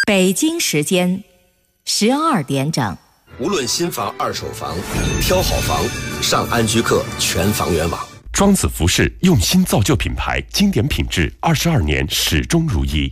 北京时间12点整。 无论新房、二手房，挑好房，上安居客全房源网。 庄子服饰用心造就品牌，经典品质，22年始终如一。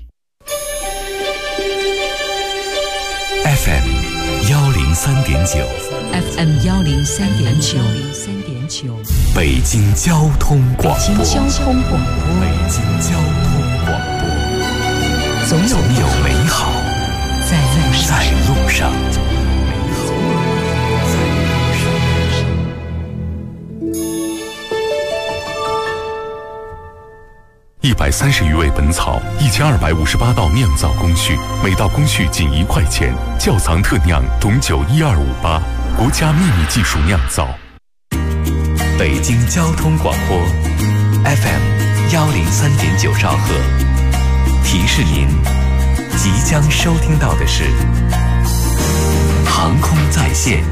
FM 103.9 FM 103.9 北京交通广播。 北京交通广播。 北京交通广播。总有美好在路上。130余味本草，1258道酿造工序，每道工序仅1块钱。窖藏特酿董酒12588，国家秘密技术酿造。北京交通广播 FM 103.9兆赫，提示您即将收听到的是航空在线。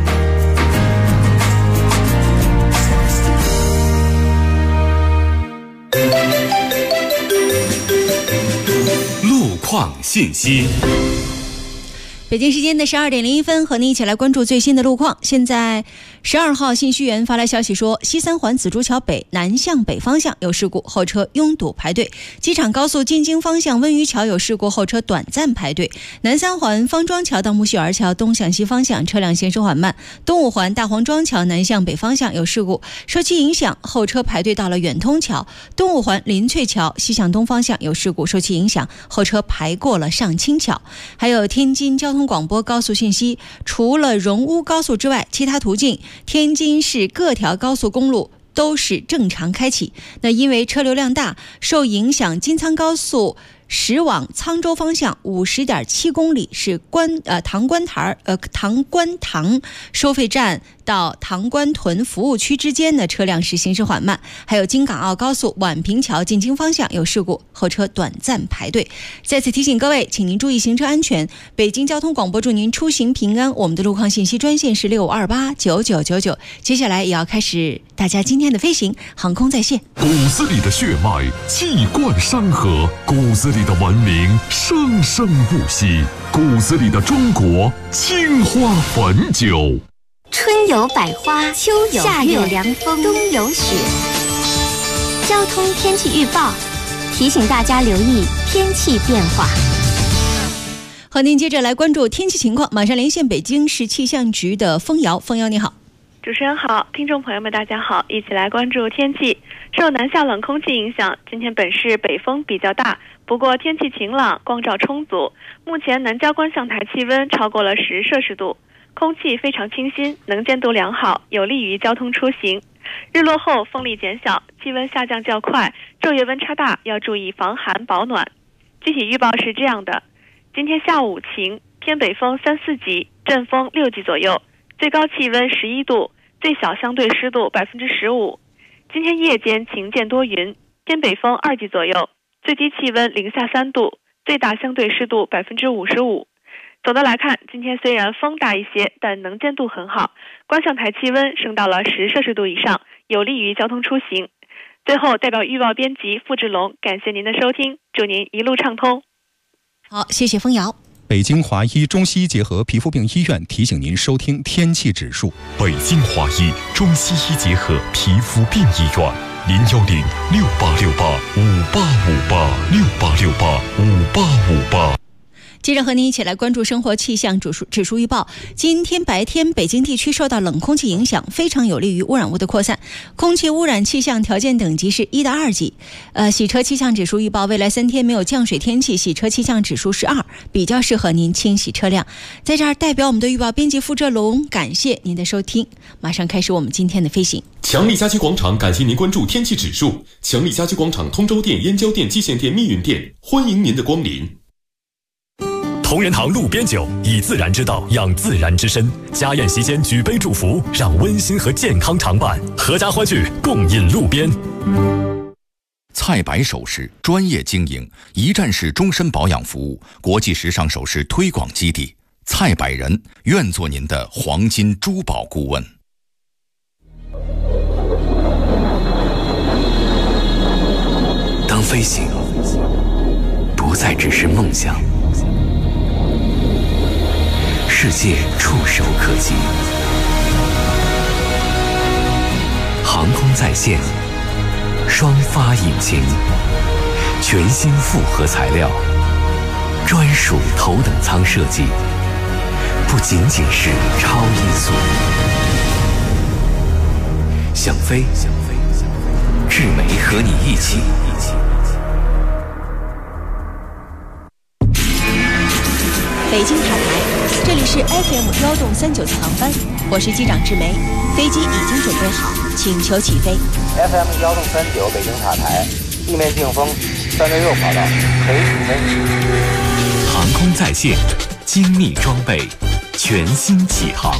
路况信息。 北京时间的12点01分，和您一起来关注最新的路况。现在12号信息源发来消息说，西三环紫竹桥北南向北方向有事故，后车拥堵排队；机场高速进京方向温榆桥有事故，后车短暂排队；南三环方庄桥到木樨园桥东向西方向车辆行驶缓慢；东五环大黄庄桥南向北方向有事故，受其影响后车排队到了远通桥；东五环林翠桥西向东方向有事故，受其影响后车排过了上清桥。还有天津交通广播高速信息，除了荣乌高速之外，其他途径天津市各条高速公路都是正常开启。那因为车流量大，受影响京苍高速驶往沧州方向50.7公里是唐官塘收费站到唐官屯服务区之间的车辆是行驶缓慢。还有京港澳高速宛平桥进京方向有事故，后车短暂排队。再次提醒各位，请您注意行车安全。北京交通广播祝您出行平安。我们的路况信息专线是65289999。接下来也要开始大家今天的飞行，航空在线。 骨子里的血脉气贯山河，骨子里的文明生生不息，骨子里的中国青花汾酒。 春有百花，秋有夏有凉风，冬有雪。交通天气预报提醒大家留意天气变化。 和您接着来关注天气情况，马上连线北京市气象局的封瑶。封瑶你好。 主持人好，听众朋友们大家好，一起来关注天气。受南下冷空气影响，今天本市北风比较大，不过天气晴朗，光照充足。目前南郊观象台气温超过了10摄氏度，空气非常清新，能见度良好，有利于交通出行。日落后风力减小，气温下降较快，昼夜温差大，要注意防寒保暖。具体预报是这样的：今天下午晴，偏北风3、4级，阵风6级左右，最高气温11度，最小相对湿度15%。今天夜间晴间多云，偏北风2级左右，最低气温零下3度，最大相对湿度55%。总的来看，今天虽然风大一些，但能见度很好，观象台气温升到了10摄氏度以上，有利于交通出行。最后，代表预报编辑付志龙，感谢您的收听，祝您一路畅通。 好，谢谢封瑶。 北京华医中西医结合皮肤病医院提醒您收听天气指数。 北京华医中西医结合皮肤病医院，0106868585868685858。 接着和您一起来关注生活气象指数预报。今天白天北京地区受到冷空气影响，非常有利于污染物的扩散，空气污染气象条件等级是1到2级。洗车气象指数预报，未来3天没有降水天气，洗车气象指数是2，比较适合您清洗车辆。在这儿代表我们的预报编辑付哲龙，感谢您的收听。马上开始我们今天的飞行。 强力家居广场感谢您关注天气指数。强力家居广场通州店、燕郊店、蓟县店、密云店，欢迎您的光临。 同仁堂路边酒，以自然之道养自然之身。家宴席间举杯祝福，让温馨和健康常伴。合家欢聚，共饮路边。 菜百首饰专业经营，一站式终身保养服务，国际时尚首饰推广基地。菜百人愿做您的黄金珠宝顾问。当飞行不再只是梦想， 世界触手可及。航空在线，双发引擎，全新复合材料，专属头等舱设计，不仅仅是超音速。想飞，智美和你一起。 北京塔台，这里是 FM 1动39次航班，我是机长智梅，飞机已经准备好，请求起飞。 FM 1动39北京塔台，地面净风366跑道，可以起飞。 航空在线，精密装备，全新起航。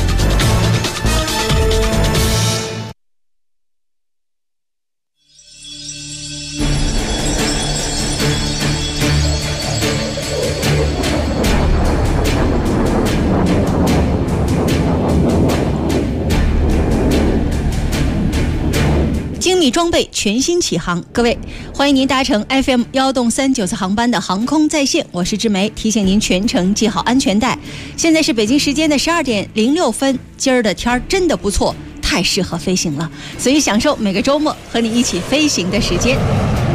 精密装备全新起航，各位欢迎您搭乘 FM 1动39次航班的航空在线，我是智梅，提醒您全程系好安全带。现在是北京时间的12点06分，今儿的天儿真的不错，太适合飞行了，所以享受每个周末和你一起飞行的时间。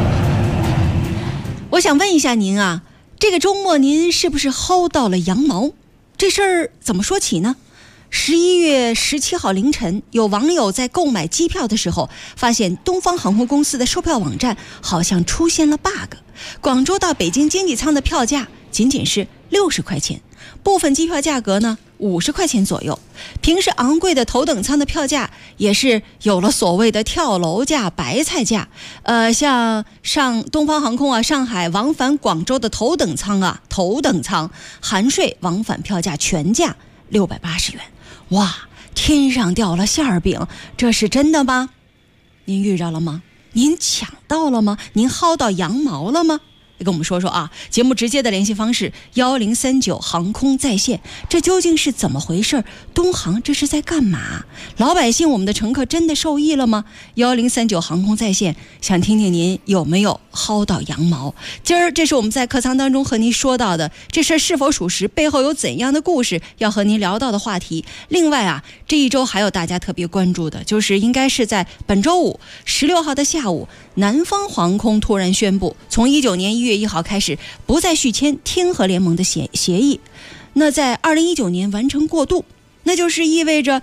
我想问一下您啊，这个周末您是不是薅到了羊毛？这事儿怎么说起呢？11月17号凌晨，有网友在购买机票的时候，发现东方航空公司的售票网站好像出现了 bug。广州到北京经济舱的票价仅仅是60块钱，部分机票价格呢50块钱左右。平时昂贵的头等舱的票价也是有了所谓的跳楼价、白菜价。像东方航空啊，上海往返广州的头等舱含税往返票价全价680元。哇，天上掉了馅儿饼，这是真的吗？您遇着了吗？您抢到了吗？您薅到羊毛了吗？跟我们说说啊，节目直接的联系方式1039航空在线，这究竟是怎么回事？东航这是在干嘛？老百姓，我们的乘客真的受益了吗？1039航空在线，想听听您有没有薅到羊毛。今儿这是我们在客舱当中和您说到的，这事是否属实，背后有怎样的故事，要和您聊到的话题。另外啊，这一周还有大家特别关注的，就是应该是在本周五16号的下午，南方航空突然宣布，从19年1月1号开始不再续签天河联盟的协议。那在2019年完成过渡，那就是意味着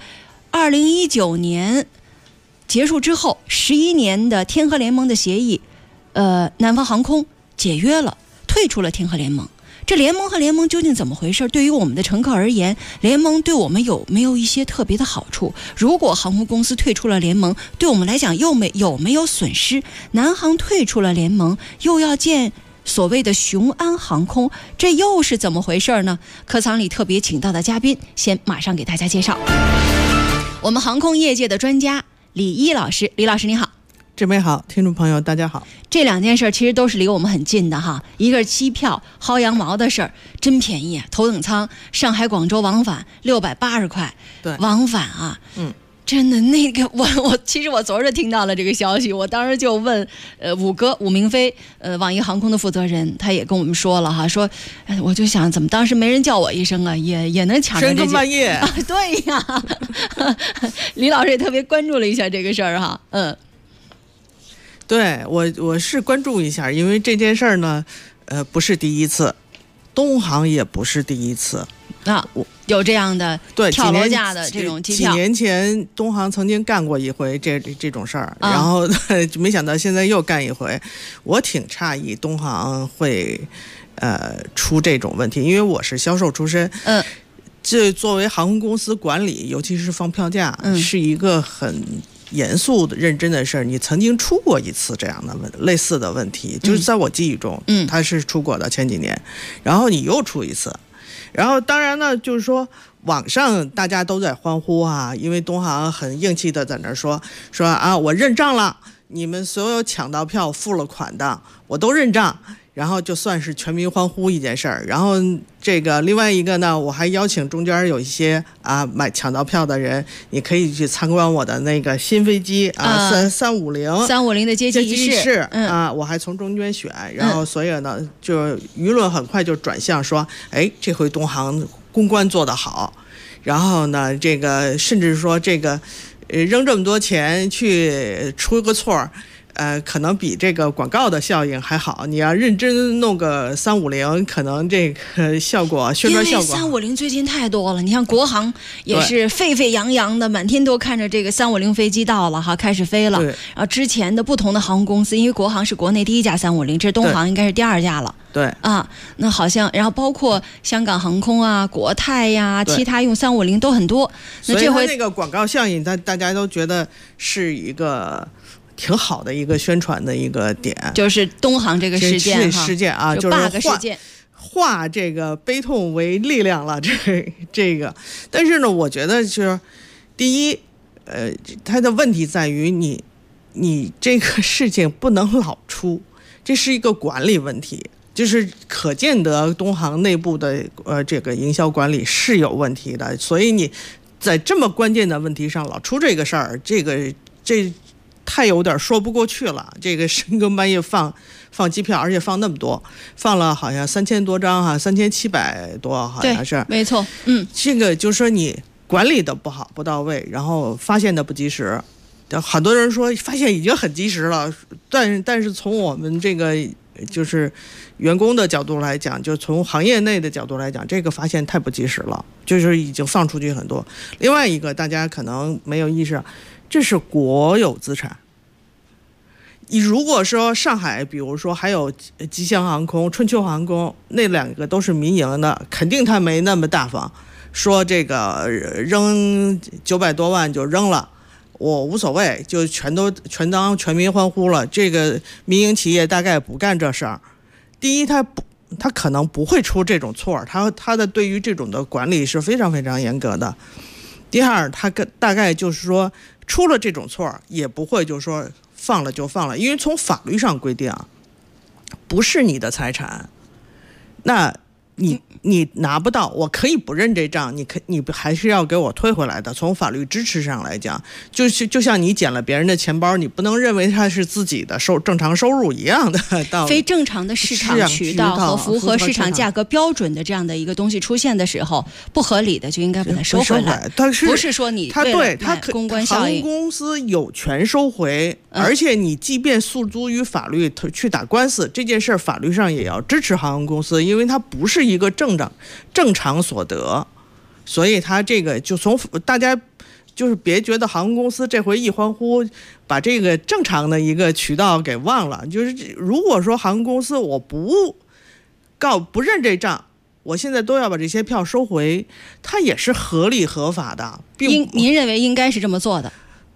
2019年结束之后11年的天河联盟的协议，南方航空解约了，退出了天河联盟。这联盟和联盟究竟怎么回事？对于我们的乘客而言，联盟对我们有没有一些特别的好处？如果航空公司退出了联盟，对我们来讲有没有损失？南航退出了联盟，又要建所谓的雄安航空，这又是怎么回事呢？客舱里特别请到的嘉宾，先马上给大家介绍我们航空业界的专家李一老师。李老师你好。 智梅好，听众朋友大家好。 这两件事其实都是离我们很近的哈，一个是机票薅羊毛的事儿，真便宜啊！头等舱上海广州往返680块， 对， 往返啊，真的那个其实我昨日听到了这个消息，我当时就问武明飞网易航空的负责人，他也跟我们说了哈，说我就想怎么当时没人叫我一声啊，也能抢着这深更半夜啊，对呀，李老师也特别关注了一下这个事儿哈， 对我是关注一下，因为这件事儿呢，不是第一次，东航也不是第一次啊，有这样的跳楼价的这种机票。 几年前东航曾经干过一回这种事儿，然后没想到现在又干一回，我挺诧异东航会出这种问题，因为我是销售出身，这作为航空公司管理，尤其是放票价，是一个很严肃的认真的事儿。你曾经出过一次这样的类似的问题，就是在我记忆中，他是出过的前几年，然后你又出一次，然后当然呢，就是说网上大家都在欢呼啊，因为东航很硬气的在那说啊，我认账了，你们所有抢到票付了款的我都认账，然后就算是全民欢呼一件事儿。然后这个另外一个呢，我还邀请中间有一些抢到票的人，你可以去参观我的那个新飞机350 的接机仪式我还从中间选，然后所以呢，就舆论很快就转向说，这回东航公关做得好，然后呢，这个甚至说这个扔这么多钱去出个错，可能比这个广告的效应还好。你要认真弄个350，可能这个效果宣传效果。 因为350最近太多了，你像国航也是沸沸扬扬的，满天都看着这个350飞机到了哈，开始飞了。然后之前的不同的航空公司，因为国航是国内第1架350，这东航应该是第2架了。 对啊，那好像，然后包括香港航空啊、国泰呀、其他用350都很多。那这回那个广告效应，大家都觉得是一个挺好的一个宣传的一个点， 就是东航这个事件啊， 就 bug 事件， 化这个悲痛为力量了，这个。但是呢，我觉得就是第一，它的问题在于你这个事情不能老出，这是一个管理问题。就是可见得东航内部的这个营销管理是有问题的，所以你在这么关键的问题上老出这个事儿，这太有点说不过去了。这个深更半夜放机票，而且放那么多，放了好像3000多张哈，3700多好像是。 对，没错， 这个就是说你管理的不好不到位，然后发现的不及时。很多人说发现已经很及时了，但是从我们这个就是员工的角度来讲，就从行业内的角度来讲，这个发现太不及时了，就是已经放出去很多。另外一个大家可能没有意识到，这是国有资产。你如果说上海比如说还有吉祥航空、春秋航空，那2个都是民营的，肯定他没那么大方，说这个扔900多万就扔了，我无所谓，就全当全民欢呼了。这个民营企业大概不干这事儿。第一，他可能不会出这种错，他的对于这种的管理是非常非常严格的。第二，他大概就是说出了这种错也不会就是说放了就放了，因为从法律上规定不是你的财产，那你拿不到，我可以不认这账，你还是要给我退回来的。从法律支持上来讲，就像你捡了别人的钱包，你不能认为它是自己的正常收入一样的道理。 非正常的市场渠道和符合市场价格标准的这样的一个东西出现的时候，不合理的就应该把它收回来。 但是不是说你为了公关效应， 航空公司有权收回，而且你即便诉诸于法律去打官司，这件事法律上也要支持航空公司，因为它不是一个正常所得，所以他这个就从大家就是别觉得航空公司这回一欢呼把这个正常的一个渠道给忘了。就是如果说航空公司我不认这账，我现在都要把这些票收回，它也是合理合法的。 您认为应该是这么做的？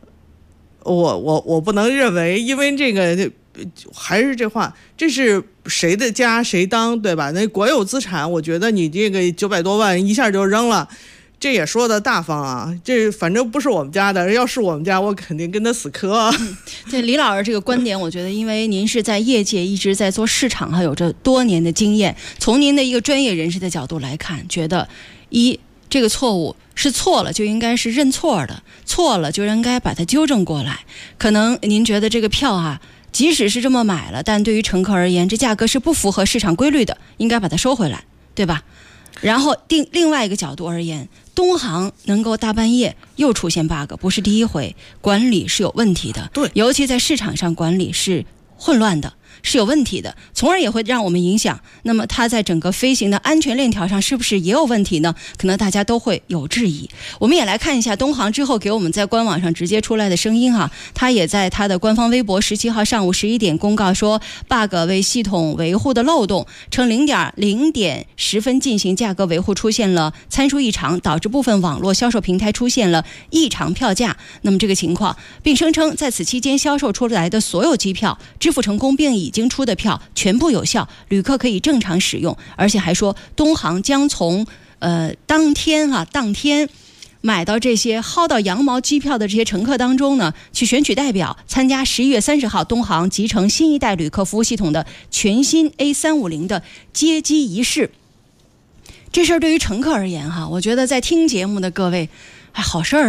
我不能认为，因为这个还是这话，这是谁的家谁当，对吧？那国有资产，我觉得你这个900多万一下就扔了，这也说的大方啊。这反正不是我们家的，要是我们家，我肯定跟他死磕。 对李老师这个观点，我觉得因为您是在业界一直在做市场，还有着多年的经验，从您的一个专业人士的角度来看，觉得这个错误是错了，就应该是认错的，错了就应该把它纠正过来。可能您觉得这个票即使是这么买了，但对于乘客而言，这价格是不符合市场规律的，应该把它收回来，对吧？然后另外一个角度而言，东航能够大半夜又出现 bug， 不是第一回，管理是有问题的。 对， 尤其在市场上管理是混乱的，是有问题的，从而也会让我们影响。那么它在整个飞行的安全链条上是不是也有问题呢？可能大家都会有质疑。我们也来看一下东航之后给我们在官网上直接出来的声音他也在他的官方微博17号上午11点公告说 bug 为系统维护的漏洞，称0点10分进行价格维护出现了参数异常，导致部分网络销售平台出现了异常票价。那么这个情况，并声称在此期间销售出来的所有机票支付成功并已经出的票全部有效，旅客可以正常使用。而且还说东航将从当天买到这些薅到羊毛机票的这些乘客当中呢，去选取代表参加11月30号东航集成新一代旅客服务系统的全新 A350 的接机仪式。这事儿对于乘客而言我觉得在听节目的各位好事儿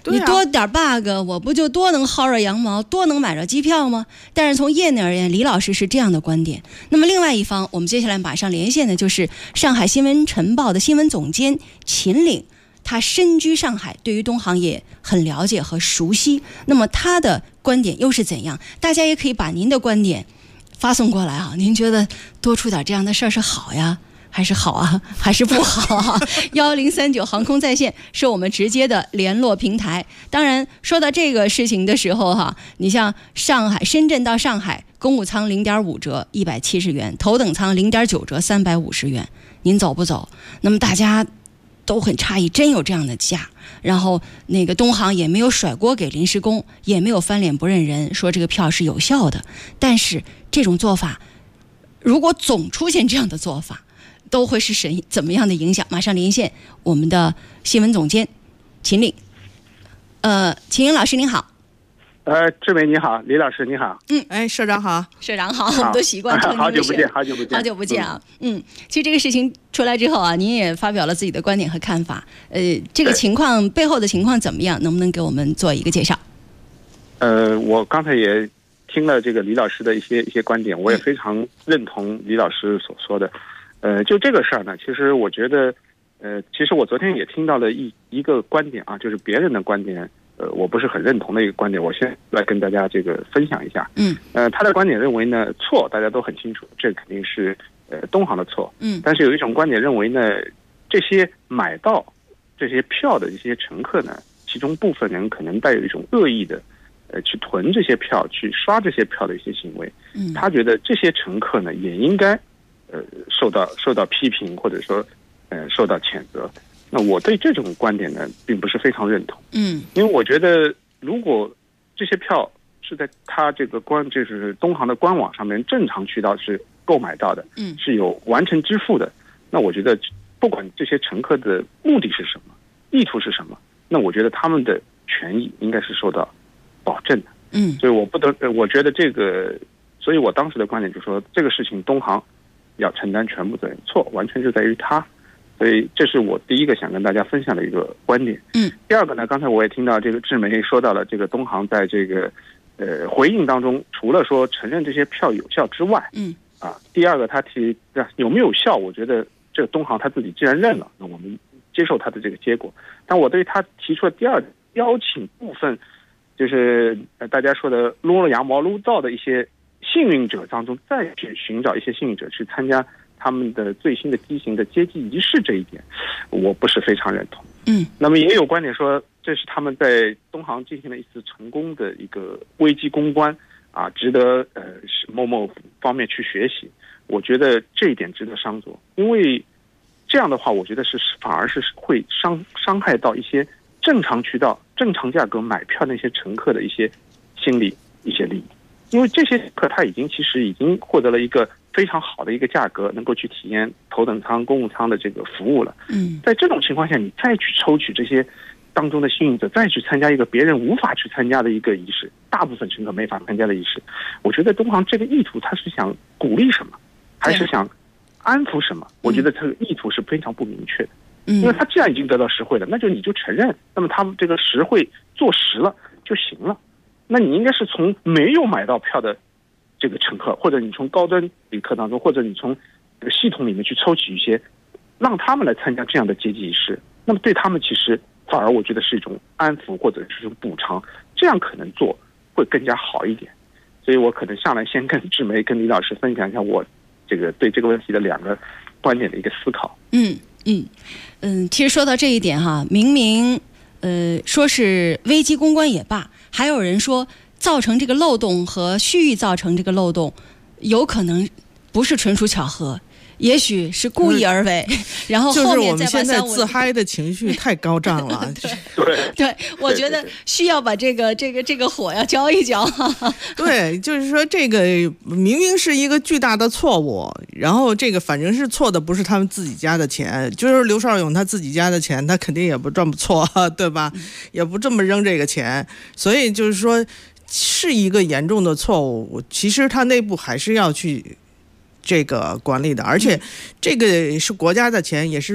你多点 bug， 我不就多能薅着羊毛，多能买着机票吗？但是从业内而言，李老师是这样的观点。那么另外一方，我们接下来马上连线的就是上海新闻晨报的新闻总监秦岭，他身居上海，对于东航也很了解和熟悉。那么他的观点又是怎样？大家也可以把您的观点发送过来啊！您觉得多出点这样的事儿是好呀？还是好啊，还是不好啊？1039航空在线是我们直接的联络平台。当然，说到这个事情的时候哈，你像深圳到上海，公务舱0.5折170元，头等舱0.9折350元，您走不走？那么大家都很诧异，真有这样的价。然后那个东航也没有甩锅给临时工，也没有翻脸不认人，说这个票是有效的。但是这种做法，如果总出现这样的做法，都会是怎么样的影响？马上连线我们的新闻总监秦岭。秦岭老师您好。 志梅你好，李老师你好。 社长好。 社长好，我们都习惯称您为社长。 好久不见啊。 其实这个事情出来之后啊，您也发表了自己的观点和看法。这个情况背后的情况怎么样？能不能给我们做一个介绍？ 我刚才也听了这个李老师的一些观点，我也非常认同李老师所说的。就这个事儿呢，其实我觉得，其实我昨天也听到了一个观点啊，就是别人的观点，我不是很认同的一个观点，我先来跟大家这个分享一下。他的观点认为呢，错大家都很清楚，这肯定是东航的错。但是有一种观点认为呢，这些买到这些票的一些乘客呢，其中部分人可能带有一种恶意的，去囤这些票、去刷这些票的一些行为。他觉得这些乘客呢，也应该。受到批评，或者说受到谴责。那我对这种观点呢，并不是非常认同。因为我觉得如果这些票是在他这个就是东航的官网上面正常渠道是购买到的，是有完成支付的，那我觉得不管这些乘客的目的是什么，意图是什么，那我觉得他们的权益应该是受到保证的。所以我觉得这个，所以我当时的观点就是说，这个事情东航要承担全部责任，错完全就在于他。所以这是我第一个想跟大家分享的一个观点。第二个呢，刚才我也听到这个志梅说到了这个东航在这个回应当中，除了说承认这些票有效之外，第二个他提有没有效，我觉得这个东航他自己既然认了，那我们接受他的这个结果。但我对他提出的第二邀请部分，就是大家说的撸了羊毛撸皂的一些幸运者当中，再去寻找一些幸运者去参加他们的最新的机型的接机仪式，这一点我不是非常认同。那么也有观点说，这是他们在东航进行了一次成功的一个危机公关啊，值得某某方面去学习。我觉得这一点值得商榷，因为这样的话，我觉得反而是会伤害到一些正常渠道、正常价格买票那些乘客的一些心理、一些利益。因为这些客他其实已经获得了一个非常好的一个价格，能够去体验头等舱、公务舱的这个服务了。在这种情况下，你再去抽取这些当中的幸运者，再去参加一个别人无法去参加的一个仪式，大部分乘客没法参加的仪式，我觉得东航这个意图，他是想鼓励什么，还是想安抚什么？我觉得这个意图是非常不明确的。因为他既然已经得到实惠了，那就你就承认，那么他们这个实惠做实了就行了。那你应该是从没有买到票的这个乘客，或者你从高端旅客当中，或者你从这个系统里面去抽取一些，让他们来参加这样的接机仪式，那么对他们其实反而我觉得是一种安抚或者是一种补偿，这样可能做会更加好一点。所以我可能上来先跟志梅跟李老师分享一下我这个对这个问题的两个观点的一个思考。 其实说到这一点哈，明明说是危机公关也罢，还有人说造成这个漏洞和蓄意造成这个漏洞，有可能不是纯属巧合，也许是故意而为，然后后面再把就是我们现在自嗨的情绪太高涨了。 对，我觉得需要把这个火要浇一浇。 对，就是说这个明明是一个巨大的错误，然后这个反正是错的不是他们自己家的钱，就是刘少勇他自己家的钱，他肯定也不这么错，对吧？也不这么扔这个钱，所以就是说是一个严重的错误，其实他内部还是要去这个管理的，而且这个是国家的钱，也是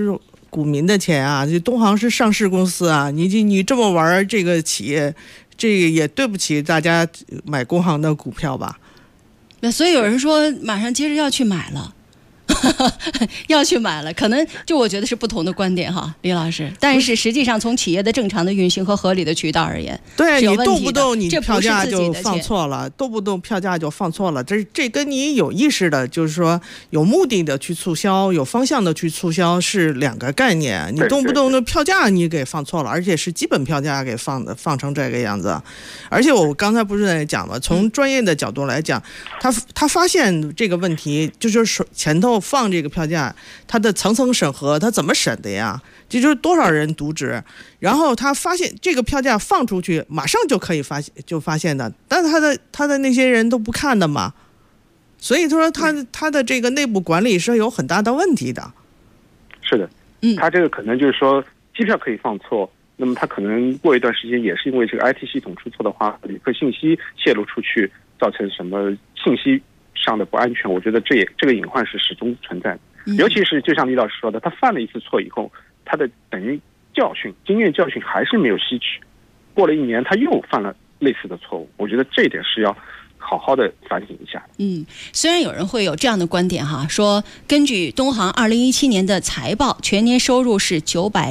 股民的钱啊，这东航是上市公司啊，你这么玩这个企业，这个也对不起大家买工行的股票吧？ 那所以有人说马上接着要去买了。要去买了，可能就我觉得是不同的观点哈，李老师。但是实际上从企业的正常的运行和合理的渠道而言， 对， 你动不动你票价就放错了，动不动票价就放错了，这跟你有意识的，就是说有目的的去促销，有方向的去促销是两个概念。你动不动的票价你给放错了，而且是基本票价给放成这个样子。而且我刚才不是在讲吗？从专业的角度来讲，他发现这个问题，就是前头放这个票价，它的层层审核，它怎么审的呀？这就是多少人渎职，然后他发现这个票价放出去，马上就可以发现的，但是他的那些人都不看的嘛，所以他说他的这个内部管理是有很大的问题的。 是的，他这个可能就是说机票可以放错，那么他可能过一段时间也是因为这个 IT 系统出错的话，旅客信息泄露出去，造成什么信息上的不安全，我觉得这个隐患是始终存在的。尤其是就像李老师说的，他犯了一次错以后，他的等于经验教训还是没有吸取，过了1年他又犯了类似的错误，我觉得这一点是要好好的反省一下。 虽然有人会有这样的观点哈，说根据东航2017年的财报，全年收入是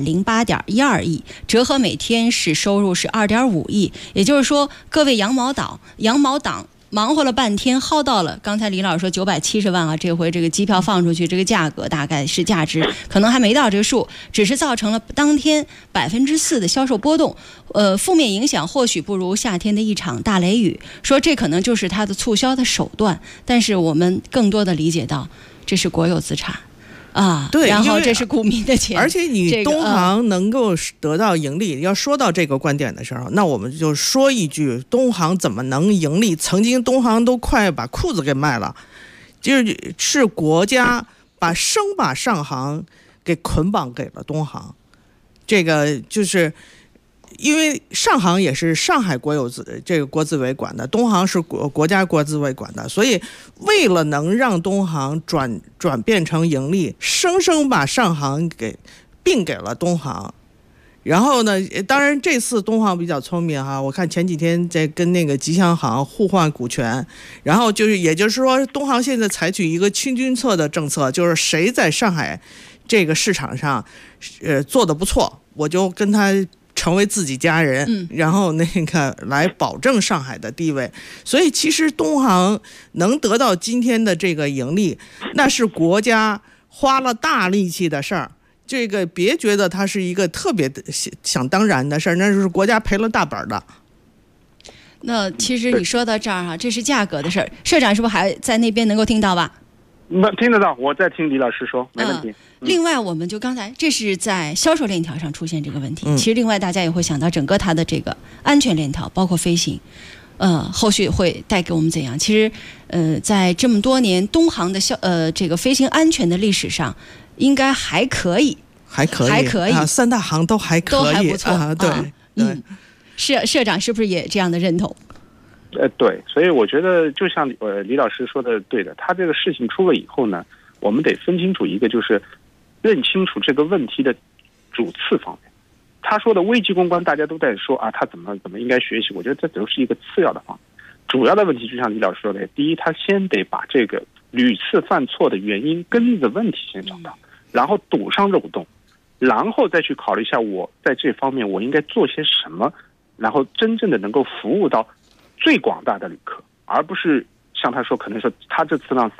908.12亿，折合每天是收入是2.5亿，也就是说，各位羊毛党忙活了半天，耗到了刚才李老师说970万啊，这回这个机票放出去，这个价格大概是价值可能还没到这个数，只是造成了当天4%的销售波动。负面影响或许不如夏天的一场大雷雨，说这可能就是它的促销的手段，但是我们更多的理解到这是国有资产。对，然后这是股民的钱， 而且你东航能够得到盈利，要说到这个观点的时候，那我们就说一句，东航怎么能盈利？曾经东航都快把裤子给卖了，就是国家把上航给捆绑给了东航，这个就是因为上航也是上海国资委管的，东航是国家国资委管的，所以为了能让东航转变成盈利，生生把上航给并给了东航。然后呢，当然这次东航比较聪明哈，我看前几天在跟那个吉祥航互换股权，然后也就是说，东航现在采取一个清君侧的政策，就是谁在上海这个市场上做得不错，我就跟他成为自己家人，然后那个来保证上海的地位。所以其实东航能得到今天的这个盈利，那是国家花了大力气的事儿。这个别觉得它是一个特别想当然的事儿，那就是国家赔了大本的。 那其实你说到这儿哈，这是价格的事儿，社长是不是还在那边能够听到吧？ 听得到，我在听李老师说，没问题。 另外，我们就刚才这是在销售链条上出现这个问题，其实另外大家也会想到整个它的这个安全链条，包括飞行，后续会带给我们怎样？其实，在这么多年东航的这个飞行安全的历史上，应该还可以啊， 三大航都还可以， 都还不错啊，对， 社长是不是也这样的认同？ 对，所以我觉得就像李老师说的对的，他这个事情出了以后呢，我们得分清楚一个，就是认清楚这个问题的主次方面。他说的危机公关，大家都在说啊，他怎么应该学习，我觉得这都是一个次要的方面。主要的问题就像李老师说的，第一，他先得把这个屡次犯错的原因根子的问题先找到，然后堵上漏洞，然后再去考虑一下我在这方面我应该做些什么，然后真正的能够服务到最广大的旅客，而不是像他说，可能说他这次让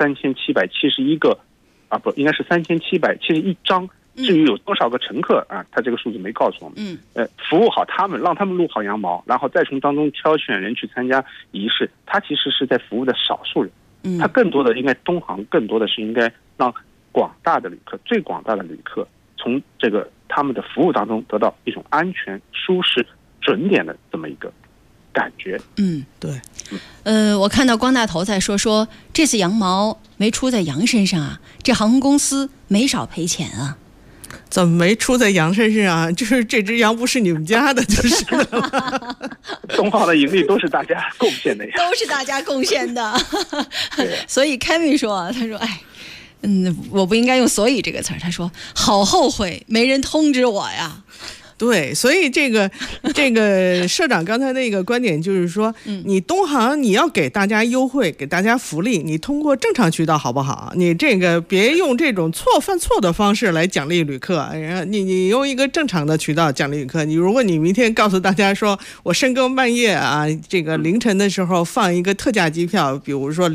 3771个不应该是3771张，至于有多少个乘客啊，他这个数字没告诉我们。服务好他们，让他们撸好羊毛，然后再从当中挑选人去参加仪式，他其实是在服务的少数人。他更多的应该东航更多的是应该让广大的旅客，最广大的旅客从这个他们的服务当中得到一种安全、舒适、准点的这么一个感觉。 对。 我看到光大头在说这次羊毛没出在羊身上啊，这航空公司没少赔钱啊。 怎么没出在羊身上啊？就是这只羊不是你们家的，就是了。 东航的盈利都是大家贡献的呀， 都是大家贡献的。所以 Kevin 说，他说， 我不应该用所以这个词儿。他说好后悔没人通知我呀。 对，所以这个社长刚才那个观点就是说，你东航你要给大家优惠，给大家福利，你通过正常渠道好不好？你这个别用这种犯错的方式来奖励旅客，然后你用一个正常的渠道奖励旅客。如果你明天告诉大家说我深更半夜啊，这个凌晨的时候放一个特价机票，比如说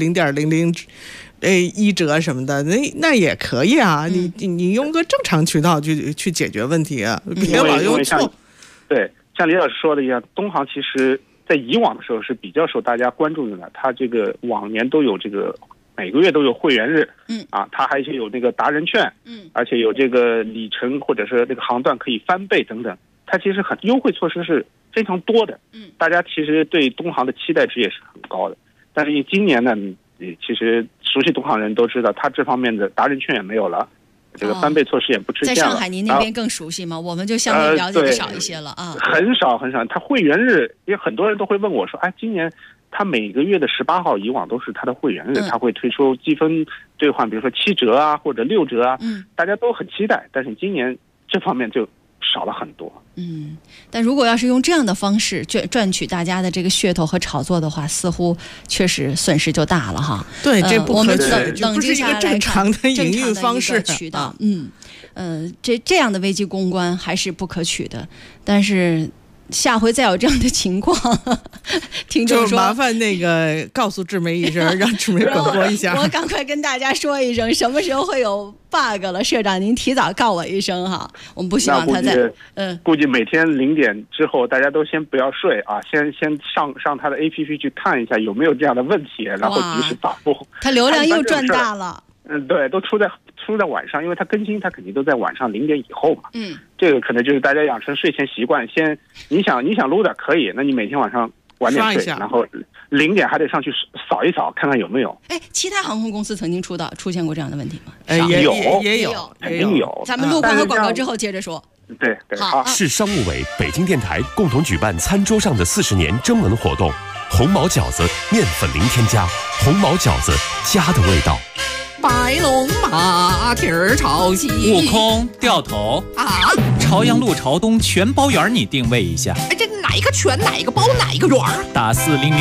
0.00。1折什么的，那也可以啊。你用个正常渠道去解决问题啊，别老用错。 对，像李老师说的一样，东航其实在以往的时候是比较受大家关注的，它这个往年都有这个每个月都有会员日，它还有那个达人券，而且有这个里程或者是这个航段可以翻倍等等，它其实很优惠措施是非常多的。大家其实对东航的期待值也是很高的。但是今年呢，其实熟悉东航人都知道，它这方面的达人券也没有了，这个翻倍措施也不出现了。 在上海您那边更熟悉吗？我们就相对了解的少一些了啊。 很少。它会员日，因为很多人都会问我说，今年它每个月的18号以往都是它的会员日，它会推出积分兑换，比如说7折啊或者6折啊，大家都很期待。但是今年这方面就少了很多。 但如果要是用这样的方式赚取大家的这个噱头和炒作的话，似乎确实损失就大了哈。 对，这不可取， 冷静下来看正常的营运方式渠道。这样的危机公关还是不可取的。但是下回再有这样的情况，听众说就麻烦那个告诉志梅一声，让志梅广播一下。 我赶快跟大家说一声，什么时候会有 bug 了？社长，您提早告我一声哈，我们不希望他在估计每天0点之后，大家都先不要睡啊，先上他的 APP 去看一下有没有这样的问题，然后及时发布。 他流量又赚大了。 对，都出在晚上，因为它更新，它肯定都在晚上0点以后嘛。这个可能就是大家养成睡前习惯，先你想撸的可以，那你每天晚上晚点睡，然后0点还得上去扫一扫，看看有没有。 其他航空公司曾经出现过这样的问题吗？ 也有， 肯定有。 咱们路况和广告之后接着说。 对， 好。 市商务委、北京电台共同举办餐桌上的40年征文活动，红毛饺子面粉零添加，红毛饺子家的味道。 白龙马蹄儿朝西， 悟空掉头啊！ 朝阳路朝东全包圆，你定位一下。 这哪个全哪个包哪个圆？ 打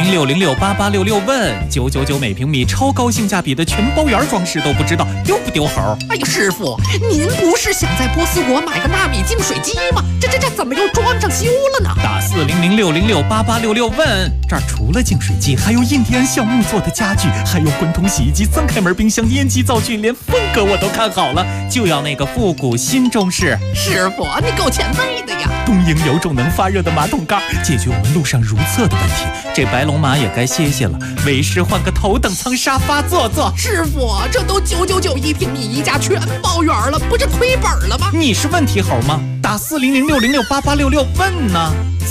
40060688866问999每平米，超高性价比的全包圆装饰都不知道丢不丢猴？ 哎呀，师傅，您不是想在波斯国买个纳米净水机吗？这怎么又装上修了呢？ 打40060688866问，这儿除了净水机，还有印第安橡木做的家具，还有滚筒洗衣机、3开门冰箱、烟机、灶具，连风格我都看好了，就要那个复古新中式。 师傅，你够前卫的呀！ 东营有种能发热的马桶盖，解决我们路上如厕的问题。这白龙马也该歇歇了，为师换个头等舱沙发坐坐。 师傅，这都9991平米一家全包圆了，不是亏本了吗？ 你是问题猴吗？打40060688866问呢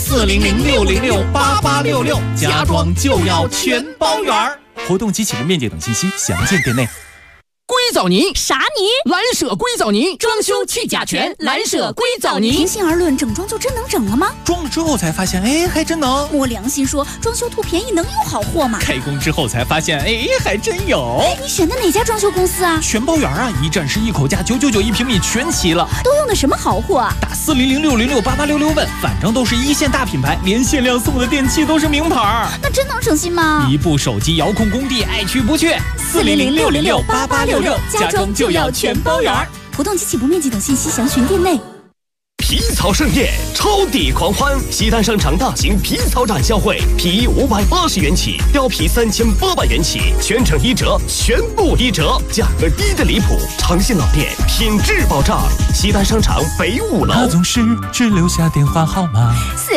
，40060688866，家装就要全包圆。活动及起步面积等信息详见店内。 硅藻泥啥泥？ 蓝舍硅藻泥，装修去甲醛，蓝舍硅藻泥。 平心而论，整装就真能整了吗？ 装了之后才发现，还真能。 摸良心说，装修图便宜能有好货吗？ 开工之后才发现，还真有。 你选的哪家装修公司啊？ 全包圆啊，一站式一口价，9991平米全齐了。 都用的什么好货啊？ 打40060688866问，反正都是一线大品牌，连限量送的电器都是名牌。 那真能省心吗？ 一部手机遥控工地，爱去不去。40060688866，家装就要全包圆。 活动及起步面积等信息详询店内。 皮草盛宴，超抵狂欢！西单商场大型皮草展销会，皮衣580元起，貂皮3800元起，全程1折，全部1折，价格低的离谱，长信老店，品质保障。西单商场北5楼。 他总是只留下电话号码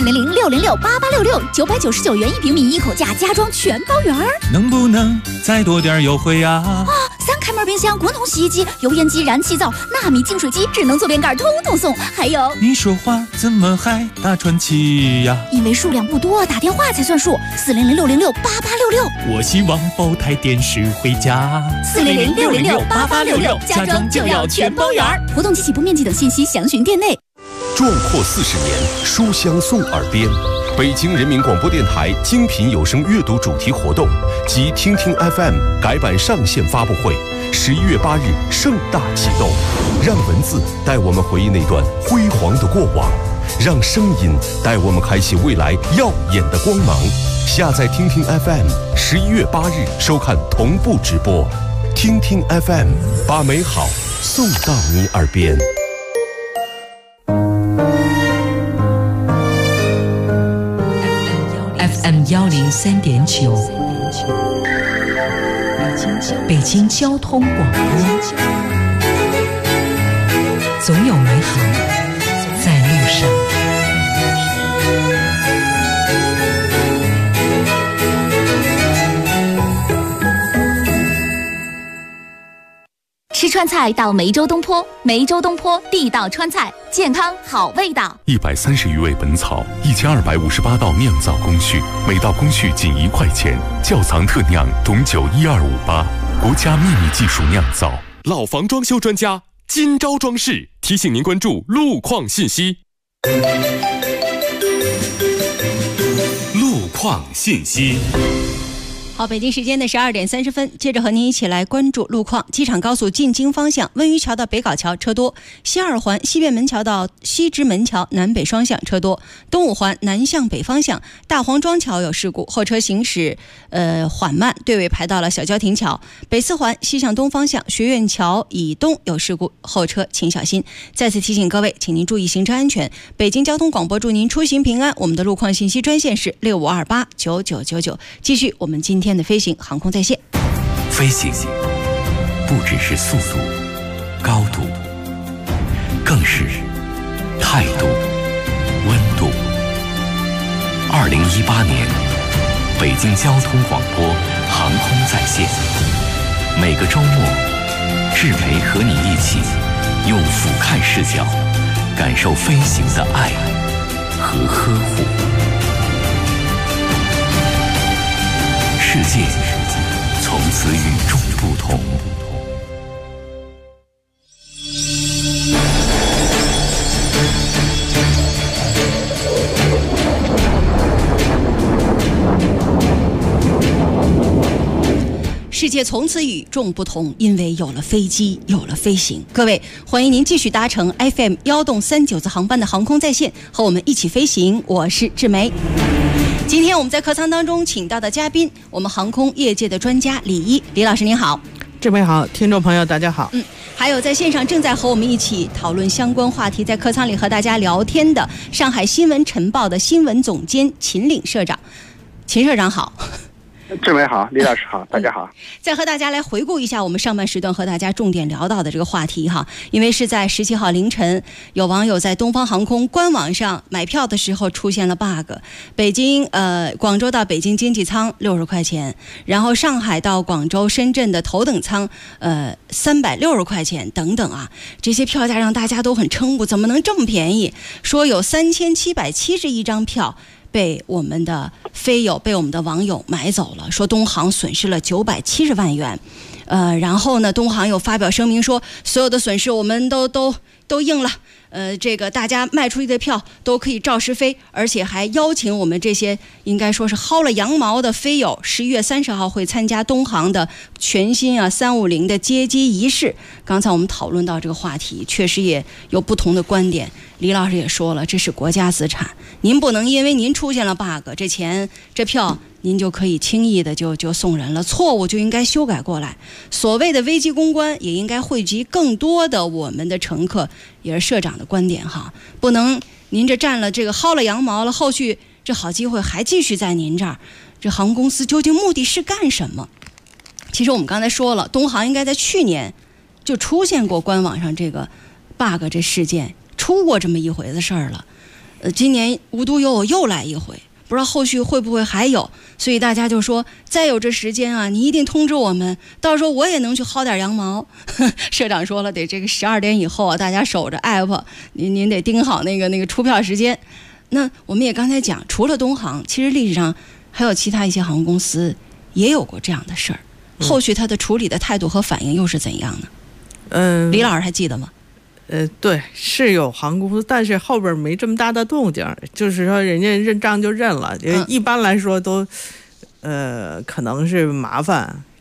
40060688866，999元1平米一口价，家装全包圆。 能不能再多点优惠啊 ？3开门冰箱、滚筒洗衣机、油烟机、燃气灶、纳米净水机、智能坐便盖，通通送。还有， 你说话怎么还大喘气呀？ 因为数量不多，打电话才算数。40060688866。 我希望包台电视回家。 40060688866，家装就要全包圆。活动及起步面积等信息详询店内。 壮阔40年，书香送耳边。北京人民广播电台精品有声阅读主题活动及听听 FM 改版上线发布会 11月8日盛大启动，让文字带我们回忆那段辉煌的过往，让声音带我们开启未来耀眼的光芒。下载听听 FM，11月8日收看同步直播。听听 FM， 把美好送到你耳边。 FM 103.9，北京交通广播，总有美好在路上。 吃川菜到梅州东坡，梅州东坡地道川菜，健康好味道。 130余味本草，1258道酿造工序，每道工序仅1块钱。窖藏特酿董酒12588，国家秘密技术酿造。 老房装修专家金招装饰提醒您关注路况信息。 路况信息。 好，北京时间的12点30分，接着和您一起来关注路况。机场高速进京方向，温榆桥到北碏桥车多；西二环西便门桥到西直门桥南北双向车多；东五环南向北方向，大黄庄桥有事故，后车行驶缓慢，队尾排到了小交亭桥；北四环西向东方向，学院桥以东有事故，后车请小心。再次提醒各位，请您注意行车安全。北京交通广播祝您出行平安。我们的路况信息专线是65289999。继续我们今天的飞行航空在线。 飞行不只是速度、高度，更是态度、温度。2018年，北京交通广播航空在线，每个周末，志培和你一起用俯瞰视角，感受飞行的爱和呵护。世界从此与众不同。 世界从此与众不同，因为有了飞机，有了飞行。各位，欢迎您继续搭乘 FM 1动39次航班的航空在线，和我们一起飞行。我是志梅。今天我们在客舱当中请到的嘉宾，我们航空业界的专家李一，李老师您好。 志梅好，听众朋友大家好。 还有在线上正在和我们一起讨论相关话题，在客舱里和大家聊天的上海新闻晨报的新闻总监秦岭社长。秦社长好。 志梅好，李老师好，大家好。 再和大家来回顾一下我们上半时段和大家重点聊到的这个话题哈，因为是在17号凌晨，有网友在东方航空官网上买票的时候出现了 bug， 广州到北京经济舱60块钱，然后上海到广州、深圳的头等舱360块钱等等啊，这些票价让大家都很瞠目，怎么能这么便宜？说有3771张票被我们的飞友、被我们的网友买走了，说东航损失了970万元。然后呢，东航又发表声明说，所有的损失我们都应了。这个大家卖出去的票都可以照实飞，而且还邀请我们这些应该说是薅了羊毛的飞友，11月30号会参加东航的全新350的接机仪式。刚才我们讨论到这个话题，确实也有不同的观点。李老师也说了，这是国家资产，您不能因为您出现了 bug， 这票您就可以轻易的就送人了，错误就应该修改过来。所谓的危机公关也应该汇集更多的我们的乘客，也是社长的观点哈，不能您这占了这个薅了羊毛了，后续这好机会还继续在您这儿，这航空公司究竟目的是干什么？其实我们刚才说了，东航应该在去年就出现过官网上这个 bug 这事件，出过这么一回的事儿了。今年无独有偶又来一回，不知道后续会不会还有，所以大家就说再有这时间啊，你一定通知我们，到时候我也能去薅点羊毛。社长说了，得这个12点以后啊，大家守着 app， 您得盯好那个出票时间。那我们也刚才讲，除了东航，其实历史上还有其他一些航空公司也有过这样的事儿，后续他的处理的态度和反应又是怎样呢？李老师还记得吗？ 对，是有航空公司，但是后边没这么大的动静，就是说人家认账就认了。一般来说都，可能是麻烦，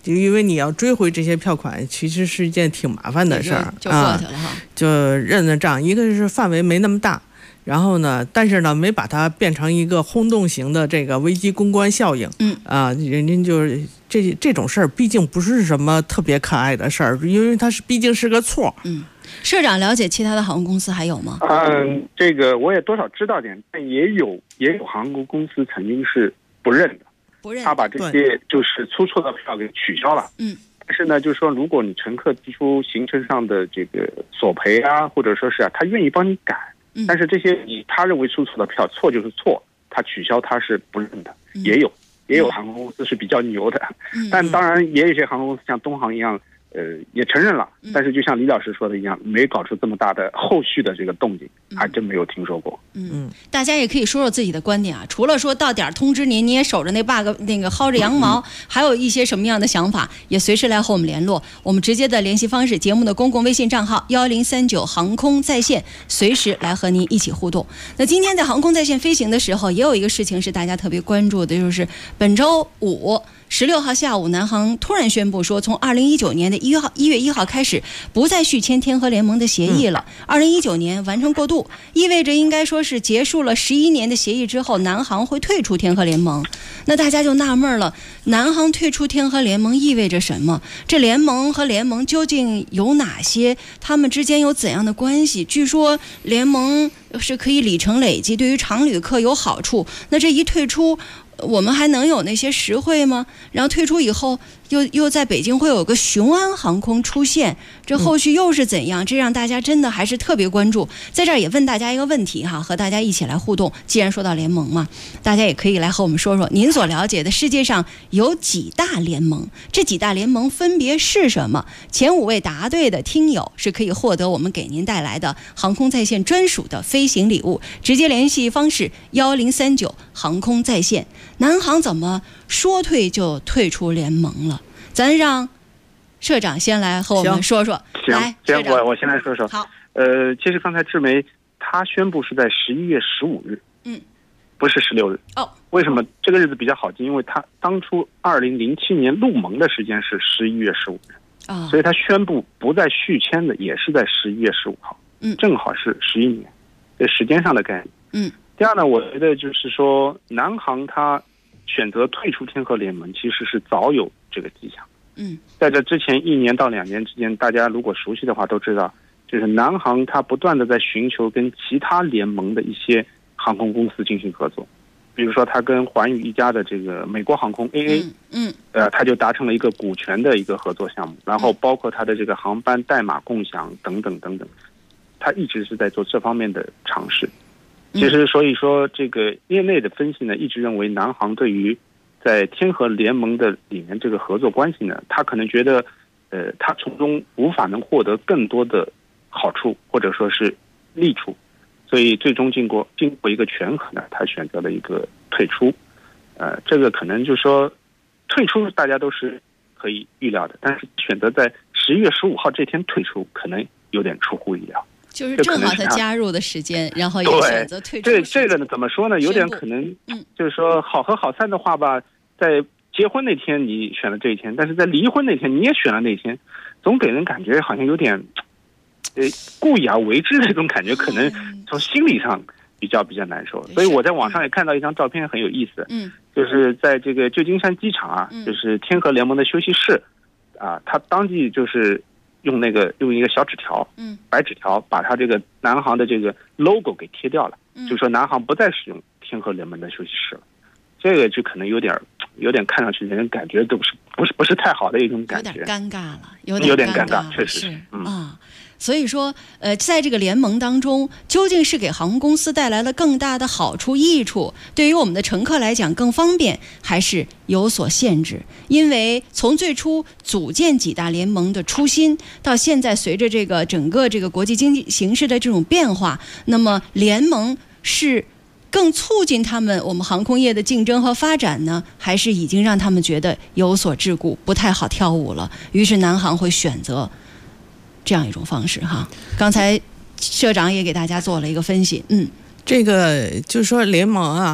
就因为你要追回这些票款，其实是一件挺麻烦的事儿， 就过去了哈。 就认了账，一个是范围没那么大，然后呢，但是呢，没把它变成一个轰动型的这个危机公关效应。人家就是这种事儿，毕竟不是什么特别可爱的事儿，因为它毕竟是个错。 社长了解其他的航空公司还有吗？ 这个我也多少知道点，但也有航空公司曾经是不认的，他把这些就是出错的票给取消了。但是呢，就是说，如果你乘客提出行程上的这个索赔啊，或者说是他愿意帮你改，但是这些他认为出错的票，错就是错，他取消他是不认的，也有航空公司是比较牛的，但当然也有一些航空公司像东航一样。也承认了，但是就像李老师说的一样，没搞出这么大的后续的这个动静，还真没有听说过。 大家也可以说说自己的观点啊。除了说到点通知您，你也守着那bug，那个薅着羊毛，还有一些什么样的想法，也随时来和我们联络。我们直接的联系方式，节目的公共微信账号1039航空在线，随时来和您一起互动。那今天在航空在线飞行的时候，也有一个事情是大家特别关注的，就是本周五。16号下午，南航突然宣布说，从2019年的1月1号开始，不再续签天合联盟的协议了。2019年完成过渡，意味着应该说是结束了11年的协议之后，南航会退出天合联盟。那大家就纳闷了，南航退出天合联盟意味着什么？这联盟和联盟究竟有哪些？他们之间有怎样的关系？据说联盟是可以里程累计，对于常旅客有好处。那这一退出，我们还能有那些实惠吗？然后退出以后，又在北京会有个雄安航空出现，这后续又是怎样？这让大家真的还是特别关注。在这儿也问大家一个问题哈，和大家一起来互动。既然说到联盟嘛，大家也可以来和我们说说您所了解的世界上有几大联盟，这几大联盟分别是什么？前5位答对的听友是可以获得我们给您带来的航空在线专属的飞行礼物。直接联系方式1039航空在线。南航怎么说退就退出联盟了？咱让社长先来和我们说说。 行，我先来说说。 好， 其实刚才志梅他宣布是在11月15日，不是16日。为什么这个日子比较好记？因为他当初2007年入盟的时间是11月15日，所以他宣布不再续签的也是在11月15号，正好是11年，这时间上的概念。第二呢，我觉得就是说，南航它选择退出天合联盟，其实是早有这个迹象。在这之前1年到2年之间，大家如果熟悉的话都知道，就是南航它不断的在寻求跟其他联盟的一些航空公司进行合作，比如说它跟环宇一家的这个美国航空 AA，它就达成了一个股权的一个合作项目，然后包括它的这个航班代码共享等等等等，它一直是在做这方面的尝试。其实，所以说这个业内的分析呢，一直认为南航对于在天合联盟的里面这个合作关系呢，他可能觉得，他从中无法能获得更多的好处或者说是利处，所以最终经过一个权衡呢，他选择了一个退出。这个可能就是说退出大家都是可以预料的，但是选择在11月15号这天退出，可能有点出乎意料。 就是正好他加入的时间，然后也选择退出。 这个呢，怎么说呢？有点可能，就是说好合好散的话吧，在结婚那天你选了这一天，但是在离婚那天你也选了那一天，总给人感觉好像有点，故意而为之的这种感觉，可能从心理上比较难受。所以我在网上也看到一张照片很有意思，就是在这个旧金山机场啊，就是天合联盟的休息室，他当即就是用一个小纸条，白纸条，把他这个南航的这个 logo 给贴掉了，就说南航不再使用天合联盟的休息室了。这个就可能有点看上去人感觉都不是太好的一种感觉， 有点尴尬了， 有点尴尬，确实是所以说，在这个联盟当中，究竟是给航空公司带来了更大的好处益处，对于我们的乘客来讲更方便，还是有所限制？因为从最初组建几大联盟的初心，到现在随着这个整个这个国际经济形势的这种变化，那么联盟是更促进我们航空业的竞争和发展呢，还是已经让他们觉得有所桎梏，不太好跳舞了？于是南航会选择这样一种方式哈。刚才社长也给大家做了一个分析， 这个就是说联盟啊，